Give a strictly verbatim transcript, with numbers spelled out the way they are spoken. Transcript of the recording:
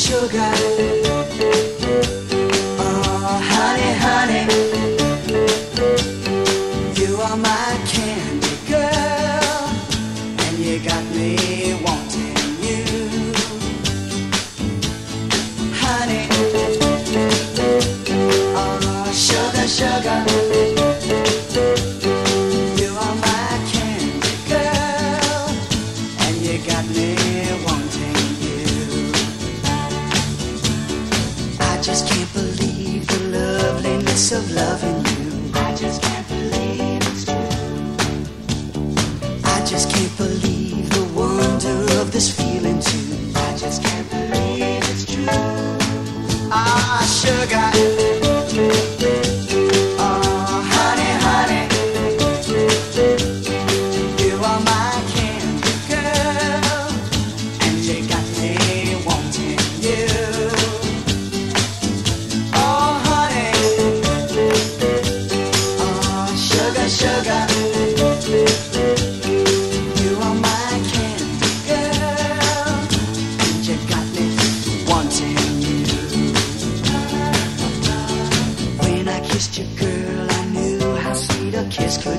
sugar. Oh, honey, honey, you are my candy girl, and you got me wanting you. Honey, oh, sugar, sugar, you are my candy girl, and you got me wanting you. I just can't believe the loveliness of loving you. I just can't believe it's true. I just can't believe the wonder of this feeling too. I just can't believe it's true. Ah, sugar. Oh, honey, honey, you are my candy girl, and you got me wanting you. Oh, honey, oh, sugar, sugar, you are my candy girl, and you got me wanting you. When I kissed you, girl, I knew how sweet a kiss could